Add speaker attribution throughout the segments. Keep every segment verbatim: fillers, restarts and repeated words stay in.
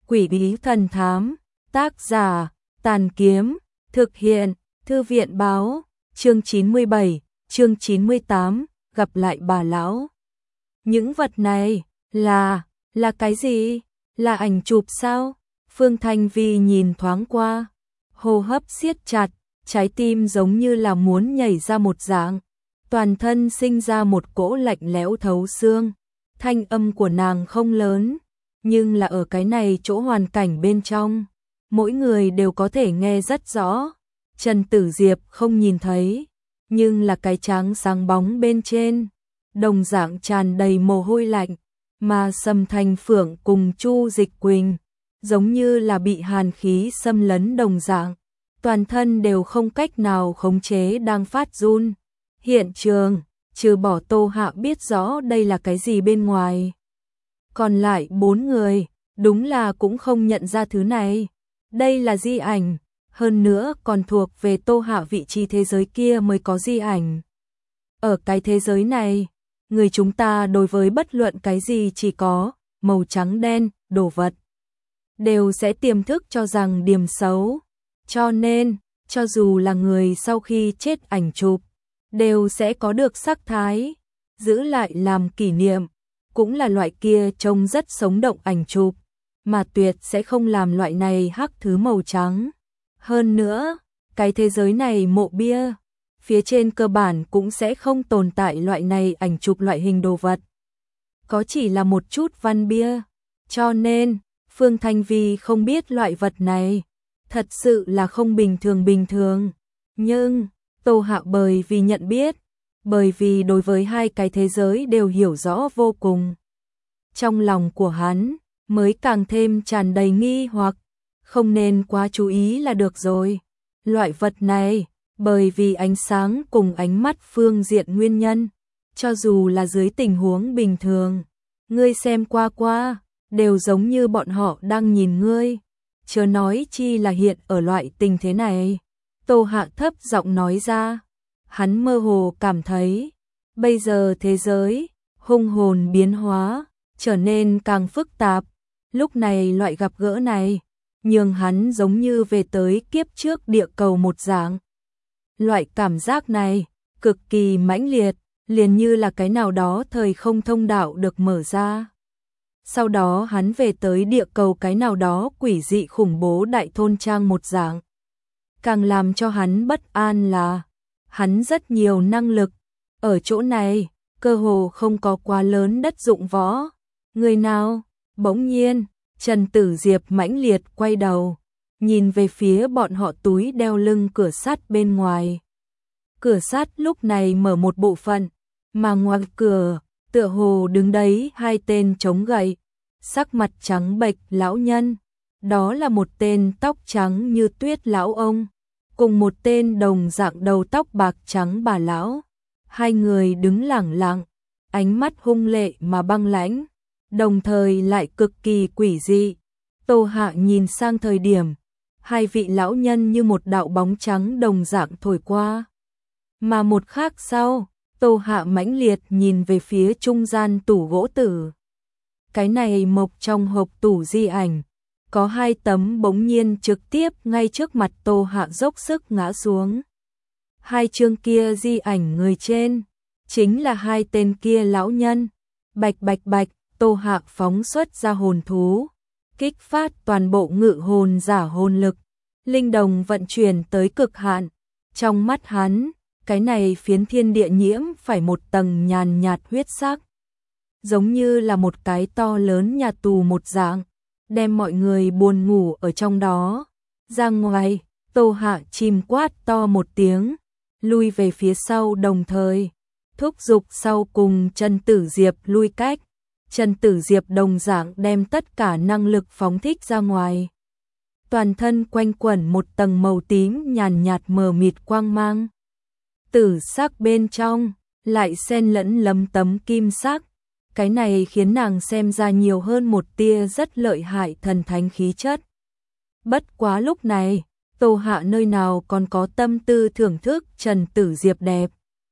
Speaker 1: Quỷ bí thần thám, tác giả, Tàn Kiếm, thực hiện, Thư viện báo, chương chín mươi bảy, chương chín mươi tám, gặp lại bà lão. Những vật này, là, là cái gì? Là ảnh chụp sao? Phương Thanh Vi nhìn thoáng qua, hô hấp siết chặt, trái tim giống như là muốn nhảy ra một dạng, toàn thân sinh ra một cỗ lạnh lẽo thấu xương. Thanh âm của nàng không lớn, nhưng là ở cái này chỗ hoàn cảnh bên trong, mỗi người đều có thể nghe rất rõ. Trần Tử Diệp không nhìn thấy, nhưng là cái trắng sáng bóng bên trên, đồng dạng tràn đầy mồ hôi lạnh, mà Sầm Thành Phượng cùng Chu Dịch Quỳnh, giống như là bị hàn khí xâm lấn đồng dạng, toàn thân đều không cách nào khống chế đang phát run. Hiện trường, trừ bỏ Tô Hạ biết rõ đây là cái gì bên ngoài, còn lại bốn người, đúng là cũng không nhận ra thứ này. Đây là di ảnh, hơn nữa còn thuộc về Tô Hạ vị trí thế giới kia mới có di ảnh. Ở cái thế giới này, người chúng ta đối với bất luận cái gì chỉ có màu trắng đen, đồ vật, đều sẽ tiềm thức cho rằng điểm xấu. Cho nên, cho dù là người sau khi chết ảnh chụp, đều sẽ có được sắc thái, giữ lại làm kỷ niệm, cũng là loại kia trông rất sống động ảnh chụp, mà tuyệt sẽ không làm loại này hắc thứ màu trắng. Hơn nữa, cái thế giới này mộ bia, phía trên cơ bản cũng sẽ không tồn tại loại này ảnh chụp loại hình đồ vật. Có chỉ là một chút văn bia, cho nên, Phương Thanh Vi không biết loại vật này, thật sự là không bình thường bình thường. Nhưng, Tô Hạ bởi vì nhận biết, bởi vì đối với hai cái thế giới đều hiểu rõ vô cùng, trong lòng của hắn mới càng thêm tràn đầy nghi hoặc, không nên quá chú ý là được rồi. Loại vật này, bởi vì ánh sáng cùng ánh mắt phương diện nguyên nhân, cho dù là dưới tình huống bình thường, ngươi xem qua qua, đều giống như bọn họ đang nhìn ngươi, chớ nói chi là hiện ở loại tình thế này. Tô Hạ thấp giọng nói ra, hắn mơ hồ cảm thấy, bây giờ thế giới, hung hồn biến hóa, trở nên càng phức tạp, lúc này loại gặp gỡ này, nhưng hắn giống như về tới kiếp trước địa cầu một dạng. Loại cảm giác này, cực kỳ mãnh liệt, liền như là cái nào đó thời không thông đạo được mở ra. Sau đó hắn về tới địa cầu cái nào đó quỷ dị khủng bố đại thôn trang một dạng. Càng làm cho hắn bất an là, hắn rất nhiều năng lực, ở chỗ này, cơ hồ không có quá lớn đất dụng võ. Người nào? Bỗng nhiên, Trần Tử Diệp mãnh liệt quay đầu, nhìn về phía bọn họ túi đeo lưng cửa sắt bên ngoài. Cửa sắt lúc này mở một bộ phận, mà ngoài cửa, tựa hồ đứng đấy hai tên chống gậy, sắc mặt trắng bệch lão nhân. Đó là một tên tóc trắng như tuyết lão ông, cùng một tên đồng dạng đầu tóc bạc trắng bà lão. Hai người đứng lẳng lặng, ánh mắt hung lệ mà băng lãnh, đồng thời lại cực kỳ quỷ dị. Tô Hạ nhìn sang thời điểm, hai vị lão nhân như một đạo bóng trắng đồng dạng thổi qua. Mà một khắc sau, Tô Hạ mãnh liệt nhìn về phía trung gian tủ gỗ tử. Cái này mộc trong hộp tủ di ảnh, có hai tấm bỗng nhiên trực tiếp ngay trước mặt Tô Hạ dốc sức ngã xuống. Hai chương kia di ảnh người trên, chính là hai tên kia lão nhân. Bạch bạch bạch, Tô Hạ phóng xuất ra hồn thú, kích phát toàn bộ ngự hồn giả hồn lực, linh đồng vận chuyển tới cực hạn. Trong mắt hắn, cái này phiến thiên địa nhiễm phải một tầng nhàn nhạt huyết sắc, giống như là một cái to lớn nhà tù một dạng, đem mọi người buồn ngủ ở trong đó. Ra ngoài, Tô Hạ chìm quát to một tiếng, lui về phía sau, đồng thời thúc giục sau cùng Trần Tử Diệp lui cách. Trần Tử Diệp đồng dạng đem tất cả năng lực phóng thích ra ngoài. Toàn thân quanh quẩn một tầng màu tím nhàn nhạt mờ mịt quang mang. Tử sắc bên trong, lại xen lẫn lấm tấm kim sắc. Cái này khiến nàng xem ra nhiều hơn một tia rất lợi hại thần thánh khí chất. Bất quá lúc này, Tô Hạ nơi nào còn có tâm tư thưởng thức Trần Tử Diệp đẹp.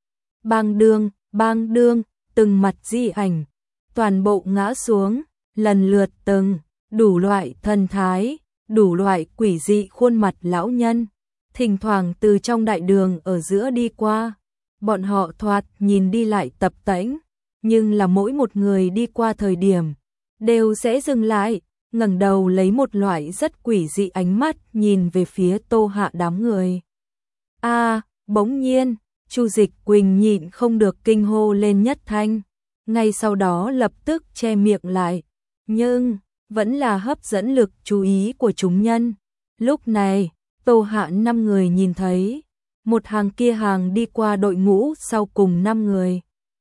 Speaker 1: Bang đương, bang đương, từng mặt di ảnh, toàn bộ ngã xuống, lần lượt từng, đủ loại thần thái, đủ loại quỷ dị khuôn mặt lão nhân, thỉnh thoảng từ trong đại đường ở giữa đi qua. Bọn họ thoạt nhìn đi lại tập tễnh, nhưng là mỗi một người đi qua thời điểm đều sẽ dừng lại, ngẩng đầu lấy một loại rất quỷ dị ánh mắt nhìn về phía Tô Hạ đám người. A, à, bỗng nhiên, Chu Dịch Quỳnh nhịn không được kinh hô lên nhất thanh, ngay sau đó lập tức che miệng lại, nhưng vẫn là hấp dẫn lực chú ý của chúng nhân. Lúc này, Tô Hạ năm người nhìn thấy một hàng kia hàng đi qua đội ngũ sau cùng năm người.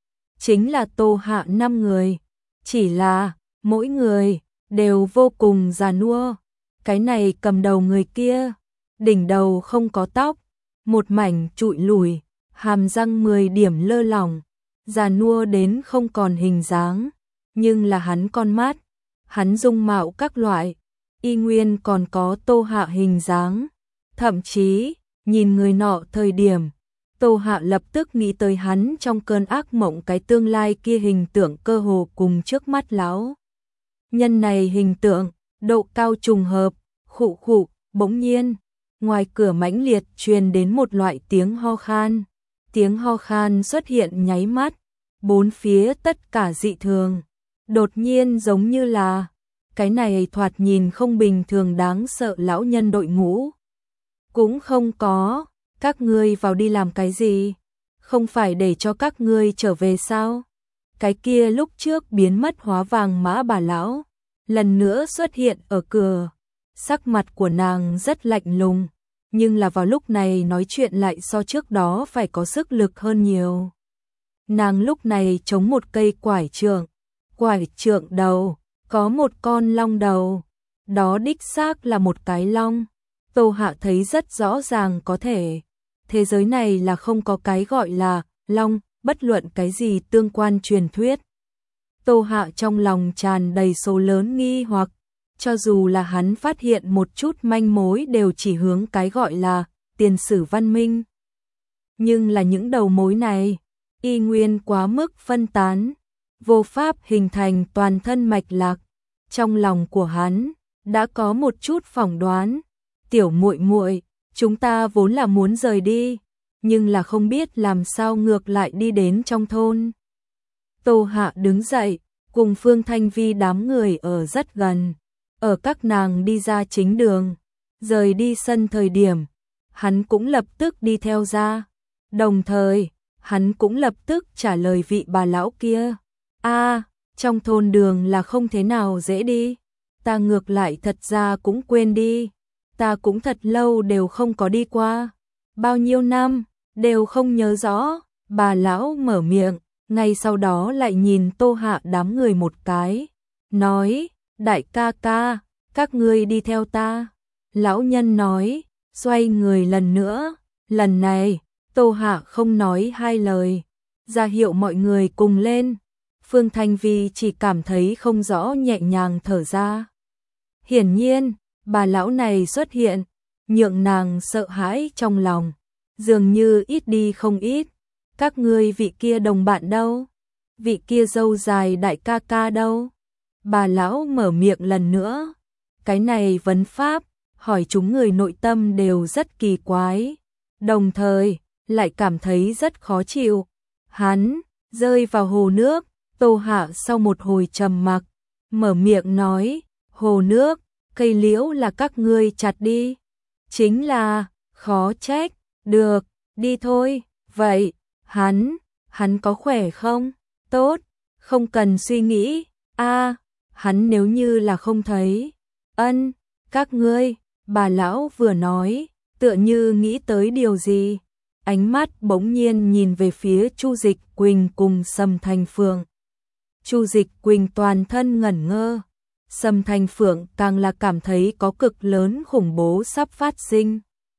Speaker 1: Chính là Tô Hạ năm người, chỉ là mỗi người đều vô cùng già nua. Cái này cầm đầu người kia, đỉnh đầu không có tóc, một mảnh trụi lùi, hàm răng mười điểm lơ lỏng, già nua đến không còn hình dáng, nhưng là hắn con mắt, hắn dung mạo các loại, y nguyên còn có Tô Hạ hình dáng. Thậm chí, nhìn người nọ thời điểm, Tô Hạ lập tức nghĩ tới hắn trong cơn ác mộng cái tương lai kia hình tượng cơ hồ cùng trước mắt lão nhân này hình tượng, độ cao trùng hợp, khụ khụ, bỗng nhiên, ngoài cửa mãnh liệt truyền đến một loại tiếng ho khan. Tiếng ho khan xuất hiện nháy mắt, bốn phía tất cả dị thường, đột nhiên giống như là cái này thoạt nhìn không bình thường đáng sợ lão nhân đội ngũ. Cũng không có, các ngươi vào đi làm cái gì? Không phải để cho các ngươi trở về sao? Cái kia lúc trước biến mất hóa vàng mã bà lão, lần nữa xuất hiện ở cửa. Sắc mặt của nàng rất lạnh lùng, nhưng là vào lúc này nói chuyện lại so trước đó phải có sức lực hơn nhiều. Nàng lúc này chống một cây quải trượng, quải trượng đầu, có một con long đầu, đó đích xác là một cái long. Tô Hạ thấy rất rõ ràng có thể, thế giới này là không có cái gọi là long, bất luận cái gì tương quan truyền thuyết. Tô Hạ trong lòng tràn đầy số lớn nghi hoặc, cho dù là hắn phát hiện một chút manh mối đều chỉ hướng cái gọi là tiền sử văn minh. Nhưng là những đầu mối này, y nguyên quá mức phân tán, vô pháp hình thành toàn thân mạch lạc. Trong lòng của hắn đã có một chút phỏng đoán, tiểu muội muội, chúng ta vốn là muốn rời đi, nhưng là không biết làm sao ngược lại đi đến trong thôn. Tô Hạ đứng dậy, cùng Phương Thanh Vi đám người ở rất gần, ở các nàng đi ra chính đường, rời đi sân thời điểm, hắn cũng lập tức đi theo ra, đồng thời, hắn cũng lập tức trả lời vị bà lão kia, a, trong thôn đường là không thế nào dễ đi, ta ngược lại thật ra cũng quên đi, ta cũng thật lâu đều không có đi qua, bao nhiêu năm, đều không nhớ rõ. Bà lão mở miệng, ngay sau đó lại nhìn Tô Hạ đám người một cái, nói, đại ca ca, các ngươi đi theo ta. Lão nhân nói, xoay người lần nữa, lần này, Tô Hạ không nói hai lời, ra hiệu mọi người cùng lên. Phương Thanh Vi chỉ cảm thấy không rõ nhẹ nhàng thở ra. Hiển nhiên, bà lão này xuất hiện, nhượng nàng sợ hãi trong lòng, dường như ít đi không ít. Các ngươi vị kia đồng bạn đâu? Vị kia dâu dài đại ca ca đâu? Bà lão mở miệng lần nữa. Cái này vấn pháp, hỏi chúng người nội tâm đều rất kỳ quái, đồng thời lại cảm thấy rất khó chịu. Hắn rơi vào hồ nước. Tô Hạ sau một hồi trầm mặc, mở miệng nói, hồ nước, cây liễu là các ngươi chặt đi. Chính là, khó trách, được, đi thôi. Vậy, hắn, hắn có khỏe không? Tốt, không cần suy nghĩ. A, hắn nếu như là không thấy. Ân, các ngươi, bà lão vừa nói, tựa như nghĩ tới điều gì. Ánh mắt bỗng nhiên nhìn về phía Chu Dịch Quỳnh cùng Sầm Thành Phượng. Chu Dịch Quỳnh toàn thân ngẩn ngơ, Sầm Thành Phượng càng là cảm thấy có cực lớn khủng bố sắp phát sinh.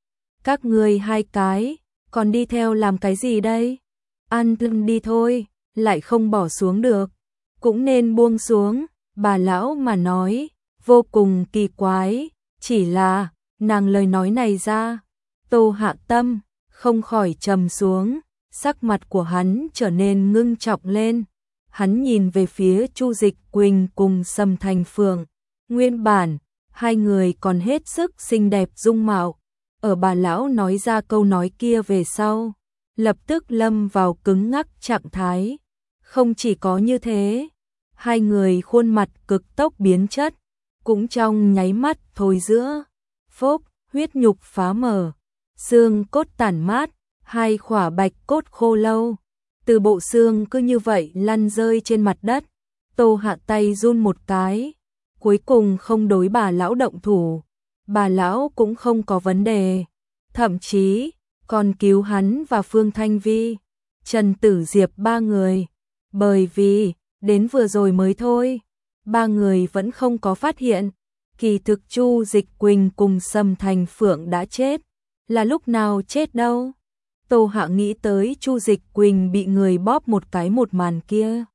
Speaker 1: Các ngươi hai cái, còn đi theo làm cái gì đây? Ăn lưng đi thôi, lại không bỏ xuống được, cũng nên buông xuống. Bà lão mà nói, vô cùng kỳ quái, chỉ là, nàng lời nói này ra, Tô Hạ tâm, không khỏi trầm xuống, sắc mặt của hắn trở nên ngưng trọng lên. Hắn nhìn về phía Chu Dịch Quỳnh cùng Sầm Thành Phượng, Nguyên bản, hai người còn hết sức xinh đẹp dung mạo, ở bà lão nói ra câu nói kia về sau, lập tức lâm vào cứng ngắc trạng thái. Không chỉ có như thế, hai người khuôn mặt cực tốc biến chất, cũng trong nháy mắt thôi giữa, phốc, huyết nhục phá mở, xương cốt tản mát, hai khỏa bạch cốt khô lâu, từ bộ xương cứ như vậy lăn rơi trên mặt đất. Tô Hạ tay run một cái, cuối cùng không đối bà lão động thủ, bà lão cũng không có vấn đề, thậm chí còn cứu hắn và Phương Thanh Vi, Trần Tử Diệp ba người, bởi vì đến vừa rồi mới thôi, ba người vẫn không có phát hiện, kỳ thực Chu Dịch Quỳnh cùng Sầm Thành Phượng đã chết, là lúc nào chết đâu. Tô Hạ nghĩ tới Chu Dịch Quỳnh bị người bóp một cái một màn kia,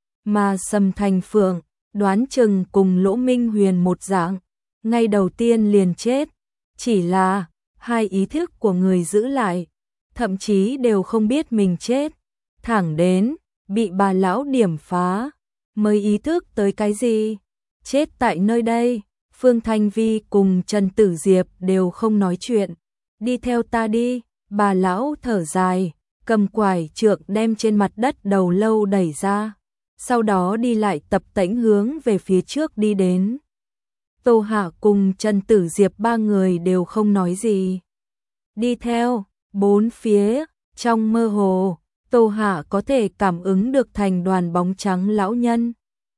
Speaker 1: mà Sầm Thành Phượng đoán chừng cùng Lỗ Minh Huyền một dạng, ngay đầu tiên liền chết, chỉ là hai ý thức của người giữ lại, thậm chí đều không biết mình chết, thẳng đến bị bà lão điểm phá, mới ý thức tới cái gì, chết tại nơi đây. Phương Thanh Vi cùng Trần Tử Diệp đều không nói chuyện, đi theo ta đi, bà lão thở dài, cầm quải trượng đem trên mặt đất đầu lâu đẩy ra, sau đó đi lại tập tễnh hướng về phía trước đi đến. Tô Hạ cùng Trần Tử Diệp ba người đều không nói gì. Đi theo, bốn phía, trong mơ hồ, Tô Hạ có thể cảm ứng được thành đoàn bóng trắng lão nhân.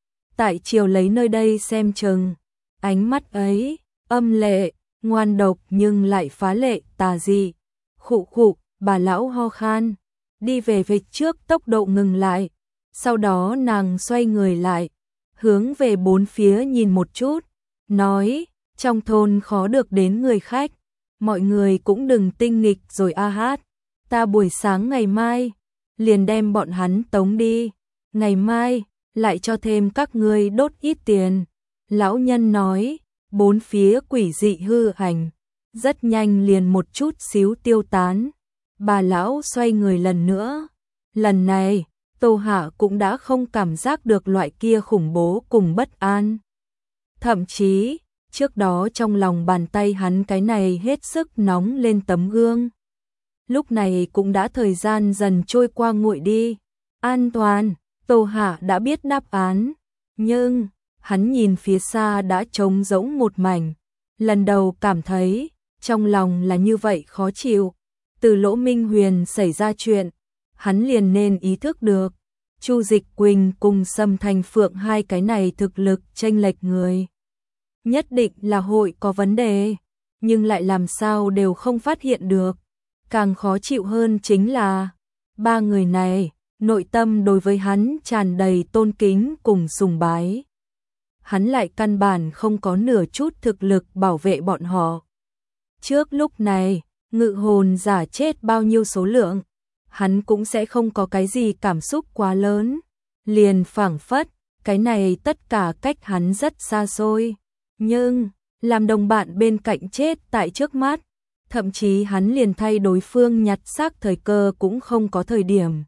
Speaker 1: Tại chiều lấy nơi đây xem chừng, ánh mắt ấy, âm lệ, ngoan độc nhưng lại phá lệ tà dị. Khụ khụ, bà lão ho khan, đi về về trước tốc độ ngừng lại. Sau đó nàng xoay người lại, hướng về bốn phía nhìn một chút, nói, trong thôn khó được đến người khách, mọi người cũng đừng tinh nghịch rồi a hát, ta buổi sáng ngày mai, liền đem bọn hắn tống đi, ngày mai, lại cho thêm các ngươi đốt ít tiền. Lão nhân nói, bốn phía quỷ dị hư hành, rất nhanh liền một chút xíu tiêu tán. Bà lão xoay người lần nữa, lần này, Tô Hạ cũng đã không cảm giác được loại kia khủng bố cùng bất an. Thậm chí, trước đó trong lòng bàn tay hắn cái này hết sức nóng lên tấm gương. Lúc này cũng đã thời gian dần trôi qua nguội đi. An toàn, Tô Hạ đã biết đáp án. Nhưng, hắn nhìn phía xa đã trống rỗng một mảnh. Lần đầu cảm thấy, trong lòng là như vậy khó chịu. Từ Lỗ Minh Huyền xảy ra chuyện, hắn liền nên ý thức được. Chu Dịch Quỳnh cùng Sầm Thành Phượng hai cái này thực lực chênh lệch người. Nhất định là hội có vấn đề, nhưng lại làm sao đều không phát hiện được. Càng khó chịu hơn chính là, ba người này, nội tâm đối với hắn tràn đầy tôn kính cùng sùng bái. Hắn lại căn bản không có nửa chút thực lực bảo vệ bọn họ. Trước lúc này, ngự hồn giả chết bao nhiêu số lượng, hắn cũng sẽ không có cái gì cảm xúc quá lớn. Liền phảng phất, cái này tất cả cách hắn rất xa xôi. Nhưng, làm đồng bạn bên cạnh chết tại trước mắt, thậm chí hắn liền thay đối phương nhặt xác thời cơ cũng không có thời điểm.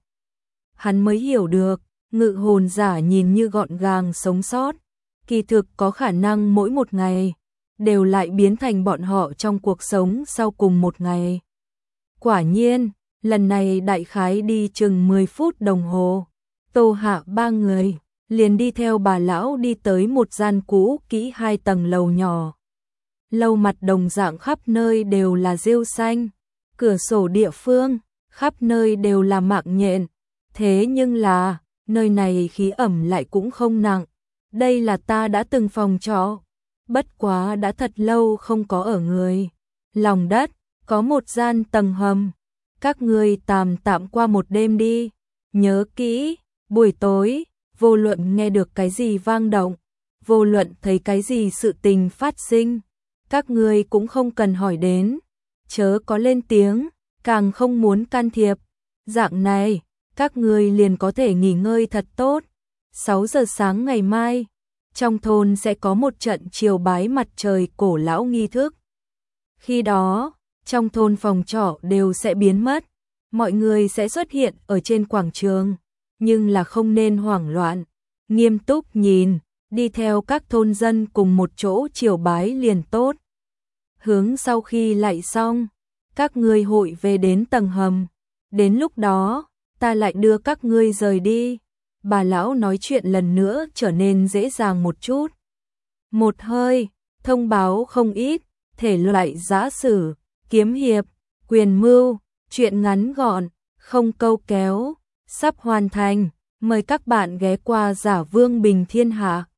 Speaker 1: Hắn mới hiểu được, ngự hồn giả nhìn như gọn gàng sống sót, kỳ thực có khả năng mỗi một ngày, đều lại biến thành bọn họ trong cuộc sống sau cùng một ngày. Quả nhiên, lần này đại khái đi chừng mười phút đồng hồ, Tô Hạ ba người liền đi theo bà lão đi tới một gian cũ kỹ hai tầng lầu nhỏ. Lầu mặt đồng dạng khắp nơi đều là rêu xanh, cửa sổ địa phương, khắp nơi đều là mạng nhện. Thế nhưng là, nơi này khí ẩm lại cũng không nặng. Đây là ta đã từng phòng trọ, bất quá đã thật lâu không có ở người. Lòng đất, có một gian tầng hầm, các ngươi tạm tạm qua một đêm đi. Nhớ kỹ, buổi tối, vô luận nghe được cái gì vang động, vô luận thấy cái gì sự tình phát sinh, các ngươi cũng không cần hỏi đến, chớ có lên tiếng, càng không muốn can thiệp. Dạng này, các ngươi liền có thể nghỉ ngơi thật tốt. sáu giờ sáng ngày mai, trong thôn sẽ có một trận chiều bái mặt trời cổ lão nghi thức. Khi đó, trong thôn phòng trọ đều sẽ biến mất, mọi người sẽ xuất hiện ở trên quảng trường, nhưng là không nên hoảng loạn, nghiêm túc nhìn, đi theo các thôn dân cùng một chỗ triều bái liền tốt. Hướng sau khi lạy xong, các ngươi hội về đến tầng hầm, đến lúc đó, ta lại đưa các ngươi rời đi. Bà lão nói chuyện lần nữa trở nên dễ dàng một chút. Một hơi, thông báo không ít, thể loại giã sử, kiếm hiệp, quyền mưu, chuyện ngắn gọn, không câu kéo, sắp hoàn thành. Mời các bạn ghé qua Giả Vương Bình Thiên Hạ.